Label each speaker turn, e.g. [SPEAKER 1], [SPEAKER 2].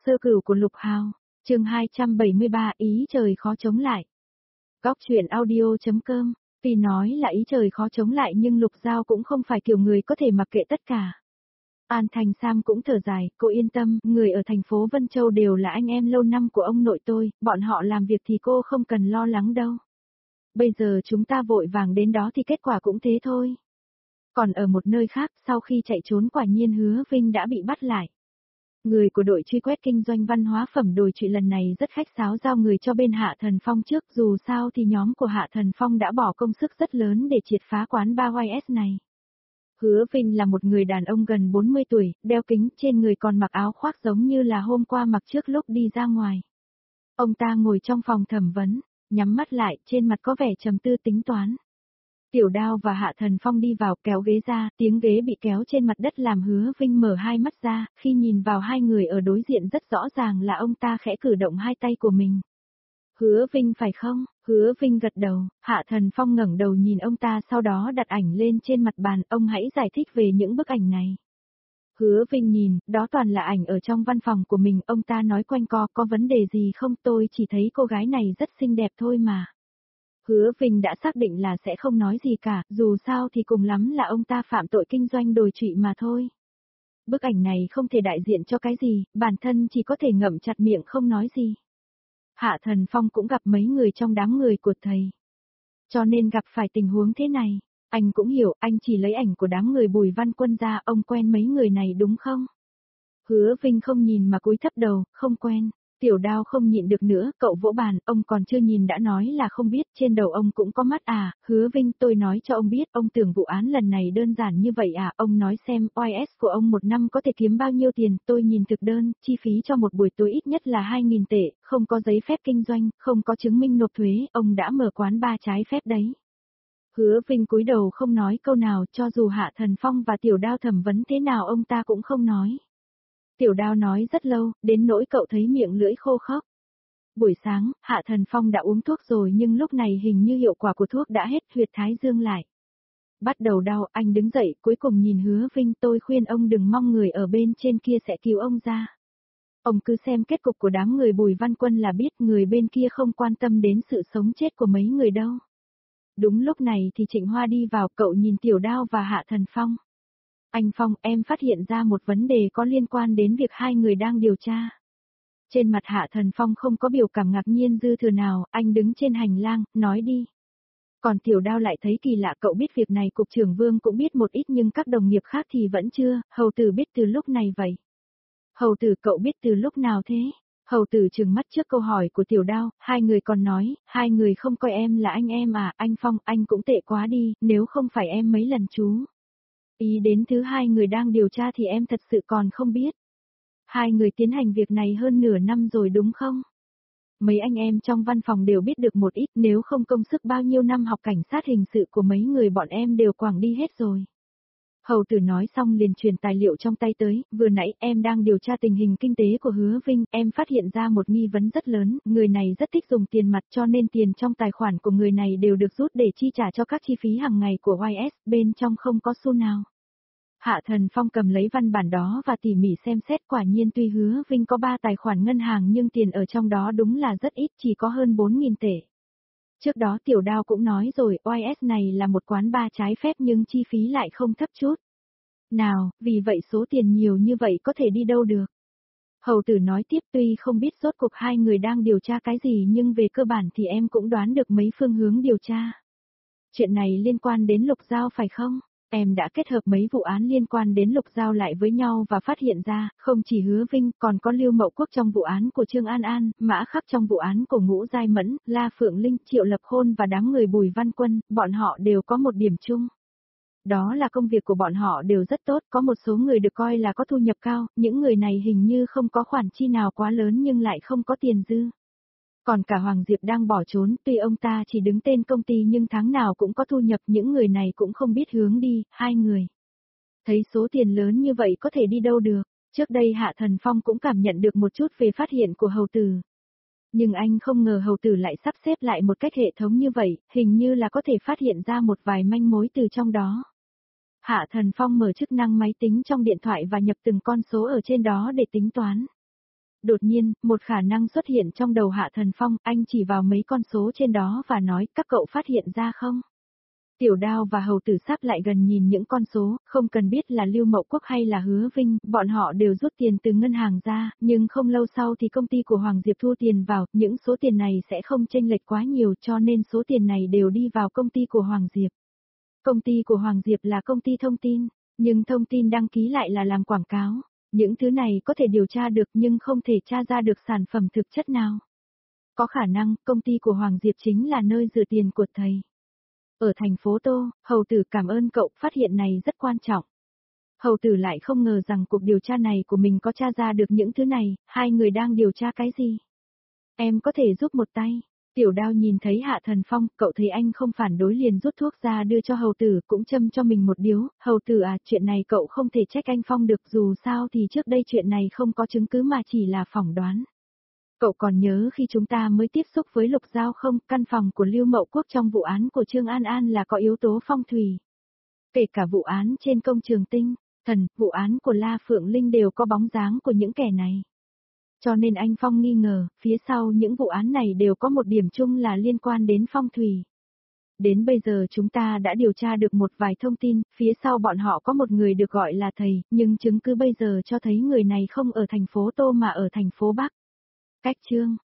[SPEAKER 1] Sơ cửu của Lục Hào, chương 273 ý trời khó chống lại. Góc truyện audio.com, tuy nói là ý trời khó chống lại nhưng Lục Giao cũng không phải kiểu người có thể mặc kệ tất cả. An Thành Sam cũng thở dài, cô yên tâm, người ở thành phố Vân Châu đều là anh em lâu năm của ông nội tôi, bọn họ làm việc thì cô không cần lo lắng đâu. Bây giờ chúng ta vội vàng đến đó thì kết quả cũng thế thôi. Còn ở một nơi khác, sau khi chạy trốn quả nhiên Hứa Vinh đã bị bắt lại. Người của đội truy quét kinh doanh văn hóa phẩm đồi trụy lần này rất khách sáo giao người cho bên Hạ Thần Phong trước, dù sao thì nhóm của Hạ Thần Phong đã bỏ công sức rất lớn để triệt phá quán bar YS này. Hứa Vinh là một người đàn ông gần 40 tuổi, đeo kính, trên người còn mặc áo khoác giống như là hôm qua mặc trước lúc đi ra ngoài. Ông ta ngồi trong phòng thẩm vấn, nhắm mắt lại, trên mặt có vẻ trầm tư tính toán. Tiểu Đao và Hạ Thần Phong đi vào kéo ghế ra, tiếng ghế bị kéo trên mặt đất làm Hứa Vinh mở hai mắt ra, khi nhìn vào hai người ở đối diện rất rõ ràng là ông ta khẽ cử động hai tay của mình. Hứa Vinh phải không? Hứa Vinh gật đầu, Hạ Thần Phong ngẩng đầu nhìn ông ta sau đó đặt ảnh lên trên mặt bàn, ông hãy giải thích về những bức ảnh này. Hứa Vinh nhìn, đó toàn là ảnh ở trong văn phòng của mình, ông ta nói quanh co, có vấn đề gì không, tôi chỉ thấy cô gái này rất xinh đẹp thôi mà. Hứa Vinh đã xác định là sẽ không nói gì cả, dù sao thì cùng lắm là ông ta phạm tội kinh doanh đồi trụy mà thôi. Bức ảnh này không thể đại diện cho cái gì, bản thân chỉ có thể ngậm chặt miệng không nói gì. Hạ Thần Phong cũng gặp mấy người trong đám người của thầy. Cho nên gặp phải tình huống thế này, anh cũng hiểu, anh chỉ lấy ảnh của đám người Bùi Văn Quân ra, ông quen mấy người này đúng không? Hứa Vinh không nhìn mà cúi thấp đầu, không quen. Tiểu Đao không nhịn được nữa, cậu vỗ bàn, ông còn chưa nhìn đã nói là không biết, trên đầu ông cũng có mắt à, Hứa Vinh tôi nói cho ông biết, ông tưởng vụ án lần này đơn giản như vậy à, ông nói xem, OS của ông một năm có thể kiếm bao nhiêu tiền, tôi nhìn thực đơn, chi phí cho một buổi tối ít nhất là 2.000 tệ, không có giấy phép kinh doanh, không có chứng minh nộp thuế, ông đã mở quán bar trái phép đấy. Hứa Vinh cúi đầu không nói câu nào, cho dù Hạ Thần Phong và Tiểu Đao thẩm vấn thế nào ông ta cũng không nói. Tiểu Đao nói rất lâu, đến nỗi cậu thấy miệng lưỡi khô khốc. Buổi sáng, Hạ Thần Phong đã uống thuốc rồi nhưng lúc này hình như hiệu quả của thuốc đã hết, huyệt thái dương lại. Bắt đầu đau, anh đứng dậy, cuối cùng nhìn Hứa Vinh, tôi khuyên ông đừng mong người ở bên trên kia sẽ cứu ông ra. Ông cứ xem kết cục của đám người Bùi Văn Quân là biết người bên kia không quan tâm đến sự sống chết của mấy người đâu. Đúng lúc này thì Trịnh Hoa đi vào, cậu nhìn Tiểu Đao và Hạ Thần Phong. Anh Phong, em phát hiện ra một vấn đề có liên quan đến việc hai người đang điều tra. Trên mặt Hạ Thần Phong không có biểu cảm ngạc nhiên dư thừa nào, anh đứng trên hành lang, nói đi. Còn Tiểu Đao lại thấy kỳ lạ, cậu biết việc này cục trưởng Vương cũng biết một ít nhưng các đồng nghiệp khác thì vẫn chưa, Hầu Tử biết từ lúc này vậy. Hầu Tử cậu biết từ lúc nào thế? Hầu Tử trừng mắt trước câu hỏi của Tiểu Đao, hai người còn nói, hai người không coi em là anh em à, anh Phong, anh cũng tệ quá đi, nếu không phải em mấy lần chú. Ý đến thứ hai người đang điều tra thì em thật sự còn không biết. Hai người tiến hành việc này hơn nửa năm rồi đúng không? Mấy anh em trong văn phòng đều biết được một ít, nếu không công sức bao nhiêu năm học cảnh sát hình sự của mấy người bọn em đều quẳng đi hết rồi. Hầu Tử nói xong liền truyền tài liệu trong tay tới, vừa nãy em đang điều tra tình hình kinh tế của Hứa Vinh, em phát hiện ra một nghi vấn rất lớn, người này rất thích dùng tiền mặt cho nên tiền trong tài khoản của người này đều được rút để chi trả cho các chi phí hàng ngày của YS, bên trong không có xu nào. Hạ Thần Phong cầm lấy văn bản đó và tỉ mỉ xem xét, quả nhiên tuy Hứa Vinh có 3 tài khoản ngân hàng nhưng tiền ở trong đó đúng là rất ít, chỉ có hơn 4.000 tệ. Trước đó Tiểu Đao cũng nói rồi, OS này là một quán bar trái phép nhưng chi phí lại không thấp chút. Nào, vì vậy số tiền nhiều như vậy có thể đi đâu được? Hầu Tử nói tiếp, tuy không biết rốt cuộc hai người đang điều tra cái gì nhưng về cơ bản thì em cũng đoán được mấy phương hướng điều tra. Chuyện này liên quan đến Lục Giao phải không? Em đã kết hợp mấy vụ án liên quan đến Lục Giao lại với nhau và phát hiện ra, không chỉ Hứa Vinh, còn có Lưu Mậu Quốc trong vụ án của Trương An An, Mã Khắc trong vụ án của Ngũ Giai Mẫn, La Phượng Linh, Triệu Lập Khôn và đám người Bùi Văn Quân, bọn họ đều có một điểm chung. Đó là công việc của bọn họ đều rất tốt, có một số người được coi là có thu nhập cao, những người này hình như không có khoản chi nào quá lớn nhưng lại không có tiền dư. Còn cả Hoàng Diệp đang bỏ trốn, tuy ông ta chỉ đứng tên công ty nhưng tháng nào cũng có thu nhập, những người này cũng không biết hướng đi, hai người. Thấy số tiền lớn như vậy có thể đi đâu được, trước đây Hạ Thần Phong cũng cảm nhận được một chút về phát hiện của Hầu Tử. Nhưng anh không ngờ Hầu Tử lại sắp xếp lại một cách hệ thống như vậy, hình như là có thể phát hiện ra một vài manh mối từ trong đó. Hạ Thần Phong mở chức năng máy tính trong điện thoại và nhập từng con số ở trên đó để tính toán. Đột nhiên, một khả năng xuất hiện trong đầu Hạ Thần Phong, anh chỉ vào mấy con số trên đó và nói, các cậu phát hiện ra không? Tiểu Đao và Hầu Tử sắp lại gần nhìn những con số, không cần biết là Lưu Mậu Quốc hay là Hứa Vinh, bọn họ đều rút tiền từ ngân hàng ra, nhưng không lâu sau thì công ty của Hoàng Diệp thu tiền vào, những số tiền này sẽ không chênh lệch quá nhiều cho nên số tiền này đều đi vào công ty của Hoàng Diệp. Công ty của Hoàng Diệp là công ty thông tin, nhưng thông tin đăng ký lại là làm quảng cáo. Những thứ này có thể điều tra được nhưng không thể tra ra được sản phẩm thực chất nào. Có khả năng, công ty của Hoàng Diệp chính là nơi rửa tiền của thầy. Ở thành phố Tô, Hầu Tử cảm ơn cậu, phát hiện này rất quan trọng. Hầu Tử lại không ngờ rằng cuộc điều tra này của mình có tra ra được những thứ này, hai người đang điều tra cái gì? Em có thể giúp một tay. Tiểu Đao nhìn thấy Hạ Thần Phong, cậu thấy anh không phản đối liền rút thuốc ra đưa cho Hầu Tử, cũng châm cho mình một điếu. Hầu Tử à, chuyện này cậu không thể trách anh Phong được, dù sao thì trước đây chuyện này không có chứng cứ mà chỉ là phỏng đoán. Cậu còn nhớ khi chúng ta mới tiếp xúc với Lục Giao không, căn phòng của Lưu Mậu Quốc trong vụ án của Trương An An là có yếu tố phong thủy. Kể cả vụ án trên công trường Tinh, Thần, vụ án của La Phượng Linh đều có bóng dáng của những kẻ này. Cho nên anh Phong nghi ngờ, phía sau những vụ án này đều có một điểm chung là liên quan đến phong thủy. Đến bây giờ chúng ta đã điều tra được một vài thông tin, phía sau bọn họ có một người được gọi là thầy, nhưng chứng cứ bây giờ cho thấy người này không ở thành phố Tô mà ở thành phố Bắc. Cách chương